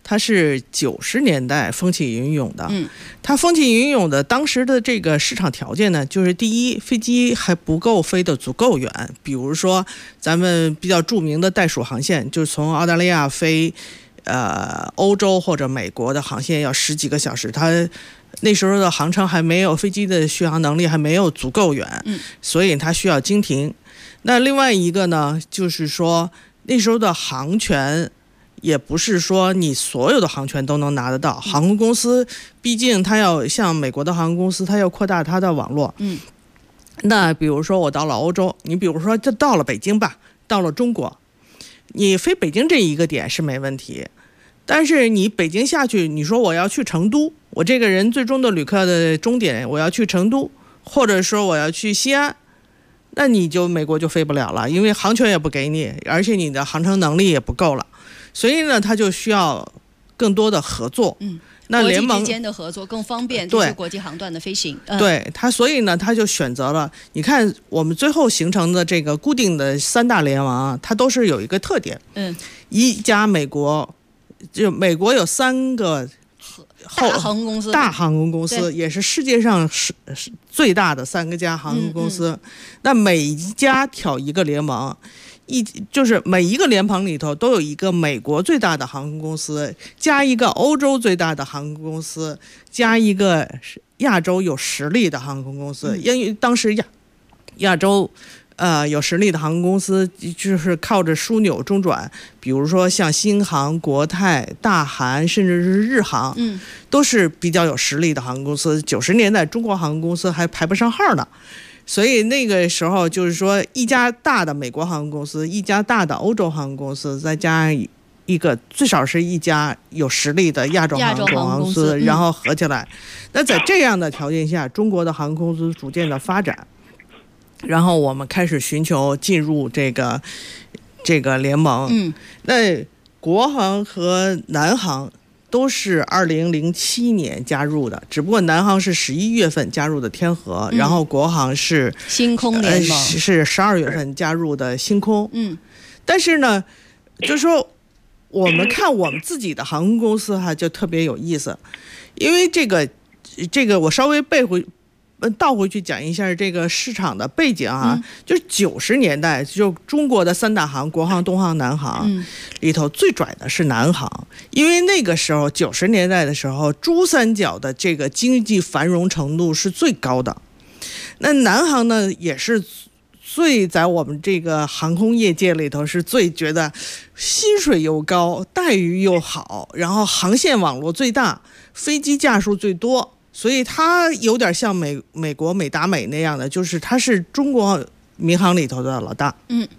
它是90年代风起云涌的。它风起云涌的当时的这个市场条件呢，就是第一，飞机还不够飞得足够远，比如说咱们比较著名的袋鼠航线，就是从澳大利亚飞欧洲或者美国的航线要10几个小时，它那时候的航程还没有，飞机的续航能力还没有足够远，所以它需要经停。那另外一个呢，就是说那时候的航权也不是说你所有的航权都能拿得到，航空公司毕竟它要像美国的航空公司，它要扩大它的网络。那比如说我到了欧洲，你比如说就到了北京吧，到了中国，你飞北京这一个点是没问题，但是你北京下去，你说我要去成都，我这个人最终的旅客的终点我要去成都，或者说我要去西安，那你就美国就飞不了了，因为航权也不给你，而且你的航程能力也不够了，所以呢，它就需要更多的合作。那联盟国际之间的合作更方便这些国际航段的飞行。 对它，所以呢，它就选择了。你看，我们最后形成的这个固定的3大联盟，它都是有一个特点。一家美国，就美国有3个大航空公司， 也是世界上是最大的3家航空公司。那每一家挑一个联盟。就是每一个联盟里头都有一个美国最大的航空公司，加一个欧洲最大的航空公司，加一个亚洲有实力的航空公司。因为当时亚洲有实力的航空公司就是靠着枢纽中转，比如说像新航、国泰、大韩，甚至是日航，都是比较有实力的航空公司。90年代中国航空公司还排不上号呢。所以那个时候就是说，一家大的美国航空公司，一家大的欧洲航空公司，再加一个最少是一家有实力的亚洲航空公司，然后合起来。那在这样的条件下，中国的航空公司逐渐的发展，然后我们开始寻求进入这个联盟。那国航和南航都是2007年加入的，只不过南航是11月份加入的天河，然后国航是星空联盟， 是12月份加入的星空。但是呢，就是说我们看我们自己的航空公司就特别有意思，因为这个我稍微倒回去讲一下这个市场的背景就是90年代就中国的3大航，国航、东航、南航里头最拽的是南航，因为那个时候90年代的时候，珠三角的这个经济繁荣程度是最高的。那南航呢，也是最在我们这个航空业界里头是最觉得薪水又高，待遇又好，然后航线网络最大，飞机架数最多。所以它有点像美国美达美那样的，就是它是中国民航里头的老大。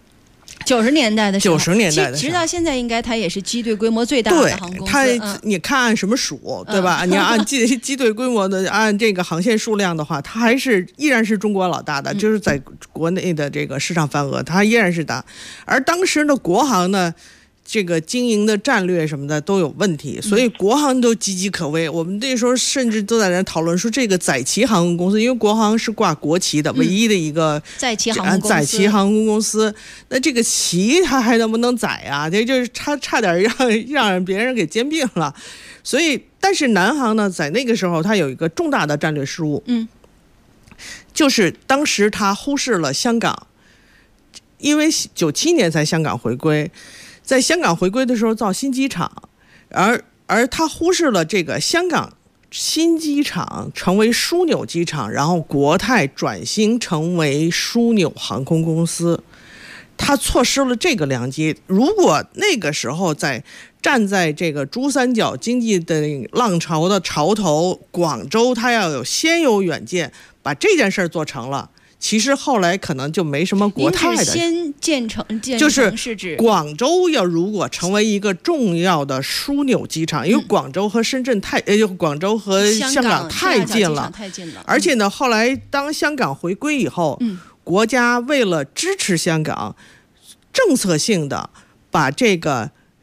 90年代的时候， 直到现在应该它也是机队规模最大的航空公司。 它你看按什么数，对吧？你要按机队规模的，按这个航线数量的话，它依然是中国老大的，就是在国内的这个市场份额，它依然是大。而当时的国航呢，这个经营的战略什么的都有问题，所以国航都岌岌可危。我们那时候甚至都在那讨论说，这个载旗航空公司，因为国航是挂国旗的，唯一的一个载旗航空公司，那这个旗它还能不能载啊？这就是差点让别人给兼并了。所以，但是南航呢，在那个时候它有一个重大的战略失误，就是当时它忽视了香港，因为97年才香港回归。在香港回归的时候造新机场，而他忽视了这个香港新机场成为枢纽机场，然后国泰转型成为枢纽航空公司，他错失了这个良机。如果那个时候站在这个珠三角经济的浪潮的潮头，广州他要先有远见，把这件事做成了，其实后来可能就没什么国泰的。 先建成是指广州要如果成为一个重要的枢纽机场，因为广州和深圳广州和香港太近了，而且呢，后来当香港回归以后，国家为了支持香港，政策性的把这个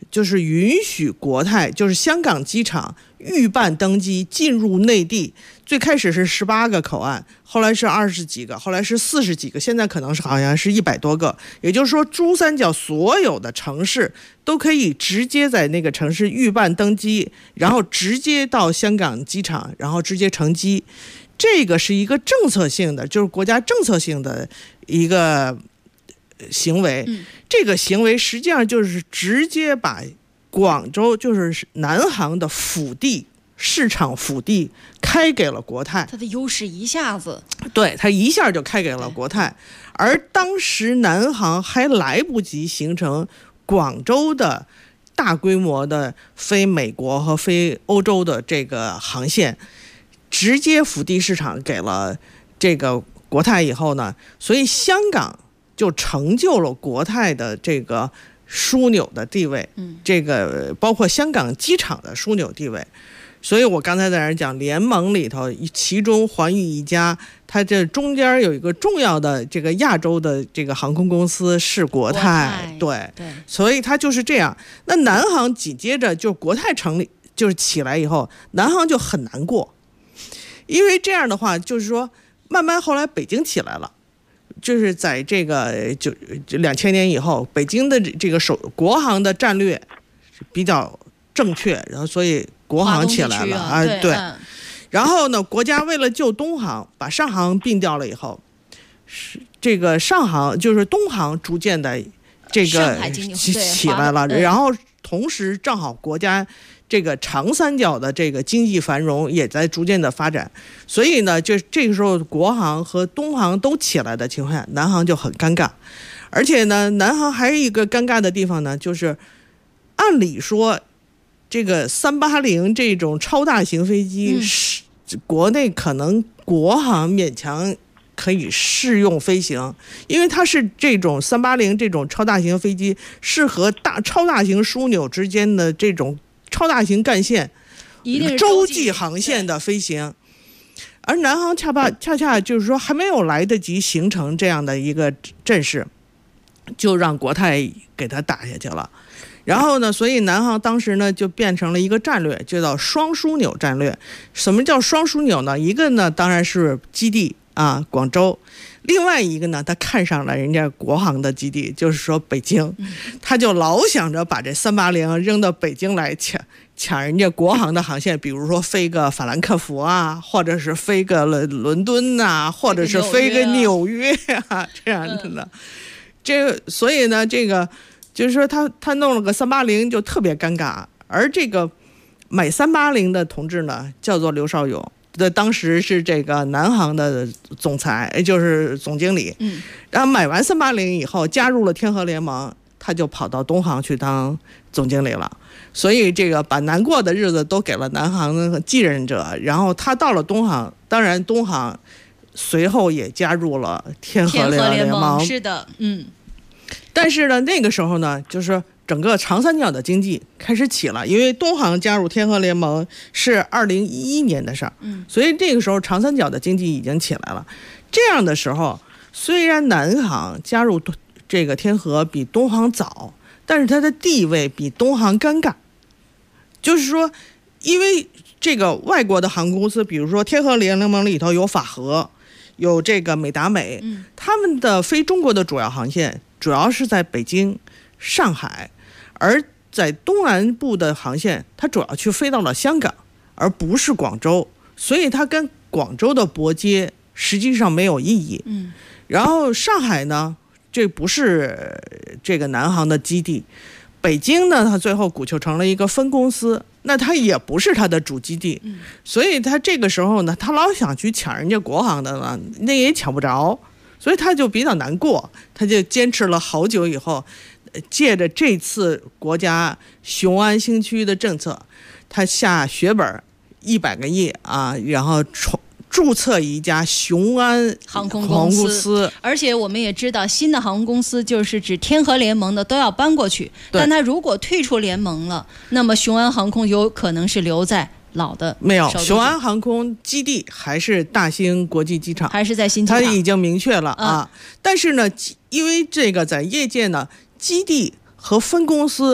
就是允许国泰，就是香港机场预办登机进入内地。最开始是18个口岸，后来是20几个，后来是40几个，现在可能是好像是100多个。也就是说，珠三角所有的城市都可以直接在那个城市预办登机，然后直接到香港机场，然后直接乘机。这个是一个政策性的，就是国家政策性的一个行为。这个行为实际上就是直接把广州就是南航的腹地市场腹地开给了国泰， 它的优势一下子， 对，它一下就开给了国泰。而当时南航还来不及形成广州的大规模的飞美国和飞欧洲的这个航线，直接腹地市场给了这个国泰以后呢，所以香港就成就了国泰的这个枢纽的地位，这个包括香港机场的枢纽地位。所以我刚才在那儿讲联盟里头，其中环宇一家，它这中间有一个重要的这个亚洲的这个航空公司是国泰，对，所以它就是这样。那南航紧接着就国泰成立，就是起来以后，南航就很难过，因为这样的话就是说，慢慢后来北京起来了。就是在这个就2000年以后，北京的这个国航的战略比较正确，然后所以国航起来了啊，对。然后呢，国家为了救东航，把上航并掉了以后，是这个上航就是东航逐渐的这个起来了，然后同时正好国家这个长三角的这个经济繁荣也在逐渐的发展，所以呢，就这个时候国航和东航都起来的情况下，南航就很尴尬。而且呢，南航还有一个尴尬的地方呢，就是按理说这个380这种超大型飞机是国内可能国航勉强可以适用飞行，因为它是这种380这种超大型飞机适合超大型枢纽之间的这种超大型干线洲际航线的飞行。而南航恰恰就是说还没有来得及形成这样的一个阵势，就让国泰给它打下去了。然后呢，所以南航当时呢就变成了一个战略，就叫双枢纽战略。什么叫双枢纽呢？一个呢当然是基地啊，广州。另外一个呢，他看上了人家国航的基地，就是说北京，他就老想着把这380扔到北京来抢人家国航的航线，比如说飞个法兰克福啊，或者是飞个伦敦啊，或者是飞个纽约啊，这样子的。所以呢，这个就是说他弄了个380就特别尴尬。而这个买380的同志呢，叫做刘少勇。当时是这个南航的总裁，就是总经理。然后买完380以后，加入了天河联盟，他就跑到东航去当总经理了。所以这个把难过的日子都给了南航的继任者。然后他到了东航，当然东航随后也加入了天河联盟。 是的， 但是呢，那个时候呢，就是整个长三角的经济开始起了，因为东航加入天河联盟是2011年的事儿，所以这个时候长三角的经济已经起来了。这样的时候，虽然南航加入这个天河比东航早，但是它的地位比东航尴尬。就是说，因为这个外国的航空公司，比如说天河联盟里头有法荷，有这个美达美，他们的飞中国的主要航线主要是在北京、上海。而在东南部的航线，它主要去飞到了香港，而不是广州，所以它跟广州的拨接实际上没有意义。然后上海呢，这不是这个南航的基地，北京呢，它最后鼓秋成了一个分公司，那它也不是它的主基地，所以它这个时候呢，他老想去抢人家国航的呢，那也抢不着，所以他就比较难过，他就坚持了好久以后。借着这次国家雄安新区的政策，他下血本100个亿啊，然后注册一家雄安航空公司。 而且我们也知道，新的航空公司就是指天河联盟的都要搬过去，但他如果退出联盟了，那么雄安航空有可能是留在老的。 没有，雄安航空基地还是大兴国际机场， 还是在新机场， 他已经明确了啊。但是呢，因为这个在业界呢，基地和分公司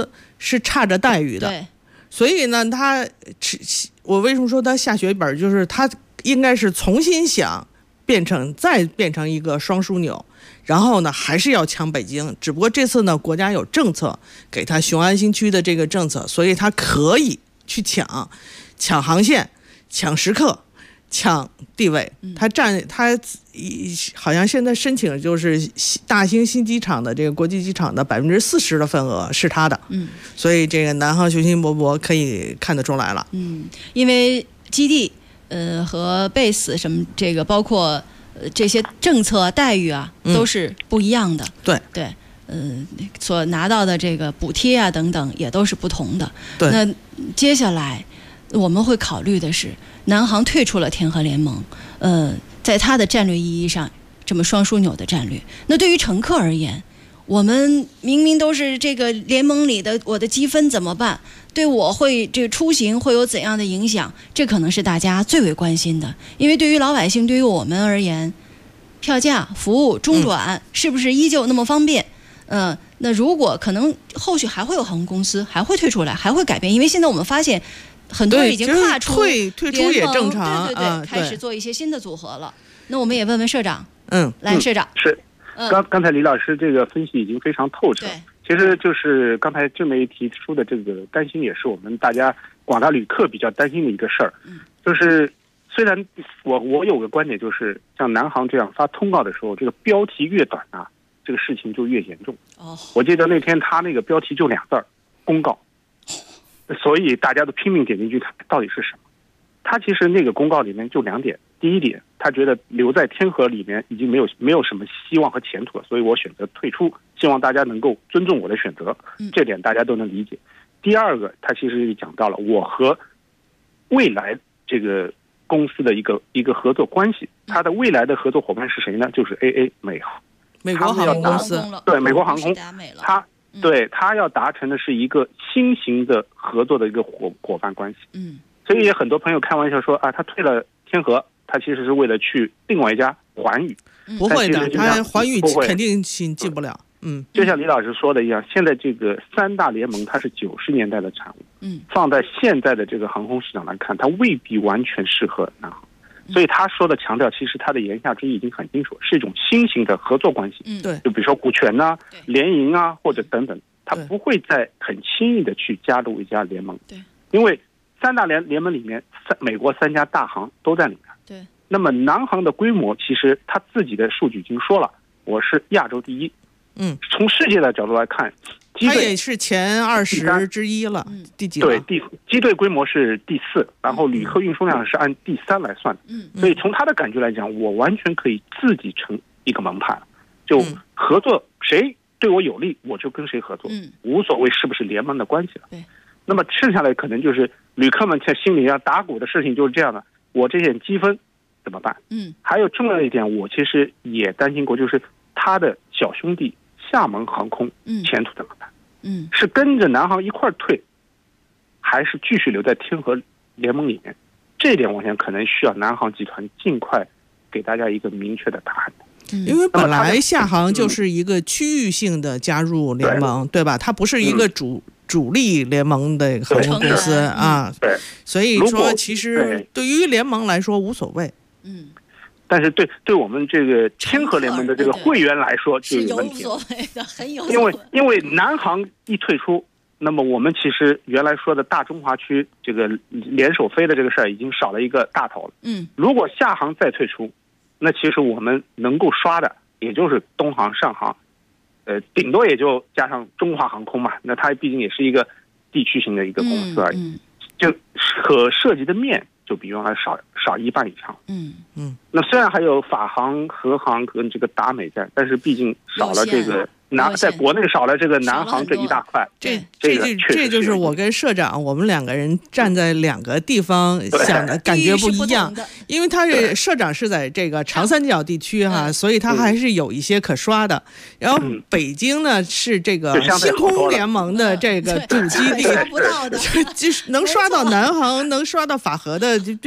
是差着待遇的。 对， 所以呢，我为什么说他下血本，就是他应该是重新想再变成一个双枢纽，然后呢还是要抢北京，只不过这次呢国家有政策给他雄安新区的这个政策，所以他可以去抢航线、抢时刻、抢地位。他好像现在申请就是大兴新机场的这个国际机场的40%的份额是他的。所以这个南航雄心勃勃可以看得出来了。 因为基地和 base 什么这个包括这些政策待遇啊都是不一样的。 对， 所拿到的这个补贴啊等等也都是不同的。 对， 那接下来我们会考虑的是，南航退出了天河联盟，在它的战略意义上，这么双枢纽的战略，那对于乘客而言，我们明明都是这个联盟里的，我的积分怎么办？对我会这个出行会有怎样的影响？这可能是大家最为关心的，因为对于老百姓，对于我们而言，票价、服务、中转是不是依旧那么方便？那如果可能，后续还会有航空公司还会退出来，还会改变，因为现在我们发现很多人已经跨出退出也正常， 对，开始做一些新的组合了。那我们也问问社长，来，社长是，刚才李老师这个分析已经非常透彻。其实就是刚才这么一提出的这个担心，也是我们大家广大旅客比较担心的一个事儿。就是虽然我有个观点，就是像南航这样发通告的时候，这个标题越短啊，这个事情就越严重。我记得那天他那个标题就2字儿，公告，所以大家都拼命点进去看到底是什么。他其实那个公告里面就2点，第一点，他觉得留在天河里面已经没有什么希望和前途了，所以我选择退出，希望大家能够尊重我的选择，这点大家都能理解。第二个，他其实也讲到了我和未来这个公司的一个合作关系，他的未来的合作伙伴是谁呢？就是 AA 美国航空公司， 对，美国航空，他要达成的是一个新型的合作的一个伙伴关系。所以也很多朋友开玩笑说啊，他退了天河，他其实是为了去另外一家环宇。 不会的，他环宇肯定进不了。 就像李老师说的一样，现在这个3大联盟它是90年代的产物，放在现在的这个航空市场来看，它未必完全适合南航。所以他说的强调，其实他的言下之意已经很清楚，是一种新型的合作关系。 对， 就比如说股权啊、联营啊，或者等等，他不会再很轻易的去加入一家联盟。 对， 因为3大联盟里面，美国3家大航都在里面。 对， 那么南航的规模，其实他自己的数据已经说了，我是亚洲第一。从世界的角度来看， 它也是前20之一了，第几了？ 对，机队规模是第4，然后旅客运输量是按第3来算的。所以从他的感觉来讲，我完全可以自己成一个门派了，就合作谁对我有利，我就跟谁合作，无所谓是不是联盟的关系了。那么剩下来可能就是旅客们在心里要打鼓的事情就是这样的，我这点积分怎么办？还有重要一点，我其实也担心过，就是他的小兄弟厦门航空前途怎么办？是跟着南航一块退，还是继续留在天河联盟里面？这一点我想可能需要南航集团尽快给大家一个明确的答案。 因为本来厦航就是一个区域性的加入联盟，对吧？它不是一个主力联盟的航空公司啊。 对， 所以说其实对于联盟来说无所谓。 但是对我们这个天河联盟的这个会员来说就有问题， 是有所谓的，很有所谓。 因为南航一退出，那么我们其实原来说的大中华区这个联手飞的这个事儿已经少了一个大头了。如果厦航再退出，那其实我们能够刷的也就是东航、上航，顶多也就加上中华航空嘛。那它毕竟也是一个地区型的一个公司而已，就可涉及的面就比原来少一半以上。那虽然还有法航、和航跟这个达美在，但是毕竟少了这个在国内少了这个南航这一大块。 这就是我跟社长我们2个人站在2个地方想的感觉不一样，因为他是社长是在这个长三角地区哈，所以他还是有一些可刷的。然后北京呢是这个星空联盟的这个主基地，就是能刷到南航，能刷到法和的就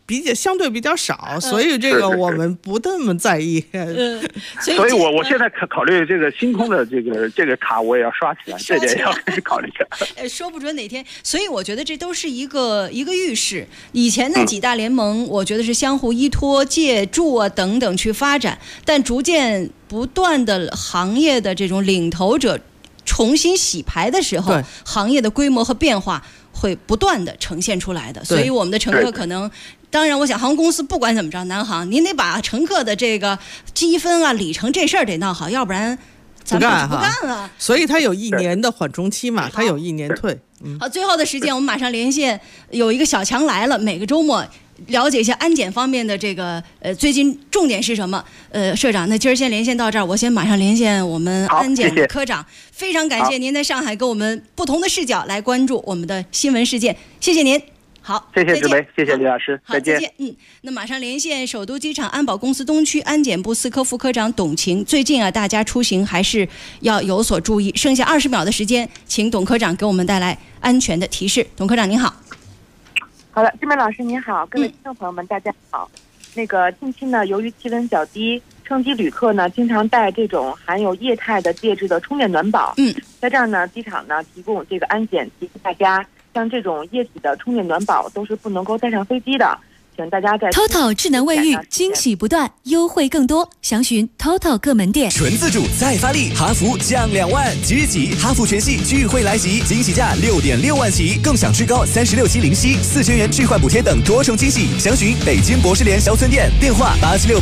相对比较少，所以这个我们不那么在意。 所以我现在考虑这个星空的这个卡我也要刷起来，这点要开始考虑。 说不准哪天，所以我觉得这都是一个预示。以前的几大联盟，我觉得是相互依托、借助啊等等去发展，但逐渐不断的行业的这种领头者重新洗牌的时候，行业的规模和变化会不断的呈现出来的。所以我们的乘客可能。当然，我想航空公司不管怎么着，南航您得把乘客的这个积分啊、里程这事儿得闹好，要不然咱们不干了。 所以它有1年的缓冲期嘛，它有1年退。 好，最后的时间我们马上连线，有一个小强来了，每个周末了解一下安检方面的这个最近重点是什么？社长，那今儿先连线到这儿，我先马上连线我们安检的科长。非常感谢您在上海给我们不同的视角来关注我们的新闻事件，谢谢您。好， 谢谢志梅，谢谢李老师， 再见。那马上连线首都机场安保公司东区安检部司科副科长董晴。最近啊，大家出行还是要有所注意。剩下20秒的时间，请董科长给我们带来安全的提示。董科长您好。 好的，志梅老师您好，各位听众朋友们大家好。近期呢，由于气温较低，乘机旅客呢经常带这种含有液态的介质的充电暖宝。在这儿呢，机场呢提供这个安检提醒大家。像这种液体的充电暖宝都是不能够带上飞机的，请大家在 TOTO 智能卫浴惊喜不断，优惠更多，详询 TOTO 各门店。 纯自主再发力，哈弗降2万，即日起哈弗全系聚会来袭，惊喜价6.6万起，更享至高36期零息，4000元置换补贴等多重惊喜。详询北京博士联销村店，电话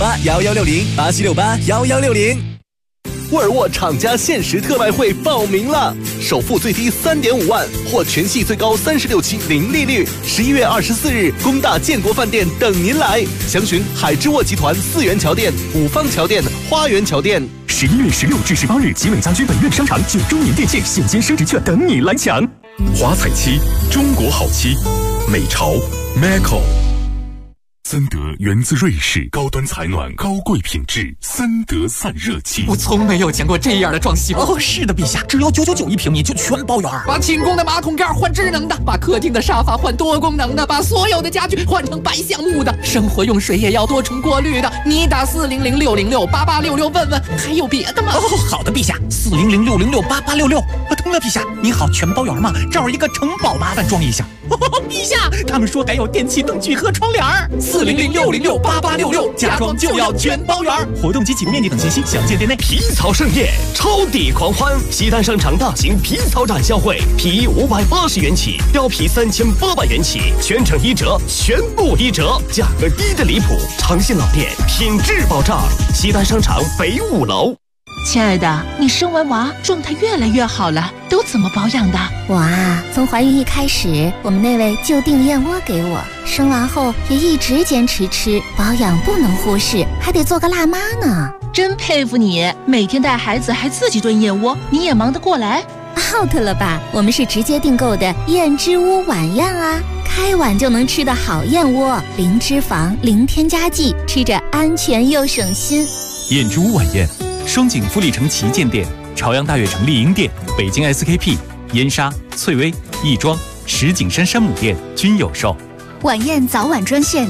87681160，87681160。 沃尔沃厂家限时特卖会报名了，首付最低3.5万，或全系最高36期零利率。11月24日，工大建国饭店等您来。详询海之沃集团4元桥店、五方桥店、花园桥店。 11月16至18日，吉美家居本院商场9周年店庆现金升值券等你来抢。华彩漆，中国好漆，美潮 Maco。 森德源自瑞士，高端采暖，高贵品质。森德散热器， 我从没有见过这样的装修。 哦，是的，陛下，只要9991平米就全包圆。 把寝宫的马桶盖换智能的，把客厅的沙发换多功能的，把所有的家具换成白橡木的，生活用水也要多重过滤的。你打40060688866问问，还有别的吗？ 哦，好的，陛下，40060688866。通了，陛下，您好，全包圆吗？这儿一个城堡，麻烦装一下。陛下，他们说还有电器灯具和窗帘 ，40060688866，家装就要全包圆。 活动及起步面积等信息，详见店内。 皮草盛宴，超抵狂欢！西单商场大型皮草展销会，皮衣580元起，貂皮3800元起，全程1折，全部1折，价格低的离谱。诚信老店，品质保障。西单商场北5楼。 亲爱的，你生完娃状态越来越好了，都怎么保养的？ 我啊，从怀孕一开始，我们那位就订燕窝给我，生完后也一直坚持吃，保养不能忽视，还得做个辣妈呢。 真佩服你，每天带孩子还自己炖燕窝，你也忙得过来 ？out 了吧？我们是直接订购的燕之屋晚宴啊，开碗就能吃的好燕窝，零脂肪，零添加剂，吃着安全又省心。 燕之屋晚宴。双井富力城旗舰店、朝阳大悦城丽婴店、北京 SKP、燕莎、翠微、亦庄、石景山山姆店均有售。 晚宴早晚专线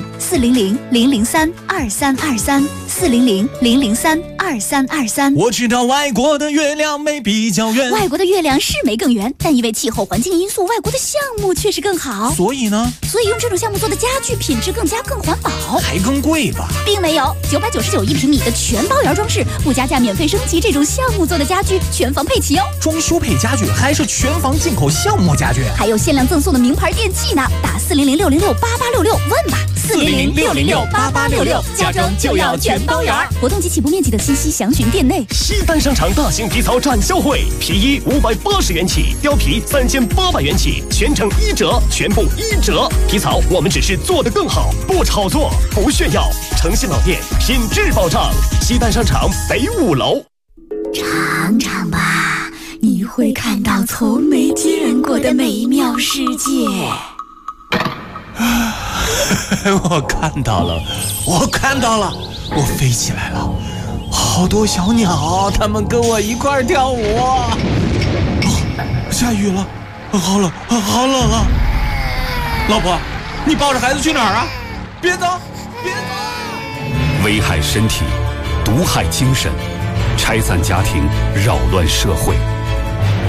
400-003-2323，400-003-2323。 我知道外国的月亮没比较圆， 外国的月亮是没更圆，但因为气候环境因素，外国的项目确实更好。 所以呢？ 所以用这种项目做的家具品质更佳，更环保， 还更贵吧？ 并没有，9991平米的全包圆装饰，不加价免费升级，这种项目做的家具全房配齐哦。 装修配家具还是全房进口项目家具， 还有限量赠送的名牌电器呢。打400-606-8866问吧，400-606-8866，家装就要全包圆。活动及起步面积等信息详询店内。 西单商场大型皮草展销会，皮衣580元起，貂皮3800元起，全程1折，全部1折。皮草我们只是做得更好，不炒作，不炫耀。诚信老店，品质保障。西单商场北5楼。 尝尝吧，你会看到从没见过的美妙世界。 我看到了，我飞起来了，好多小鸟，它们跟我一块跳舞。下雨了，好冷啊！老婆，你抱着孩子去哪儿啊？ 别走，别走！ 危害身体，毒害精神，拆散家庭，扰乱社会。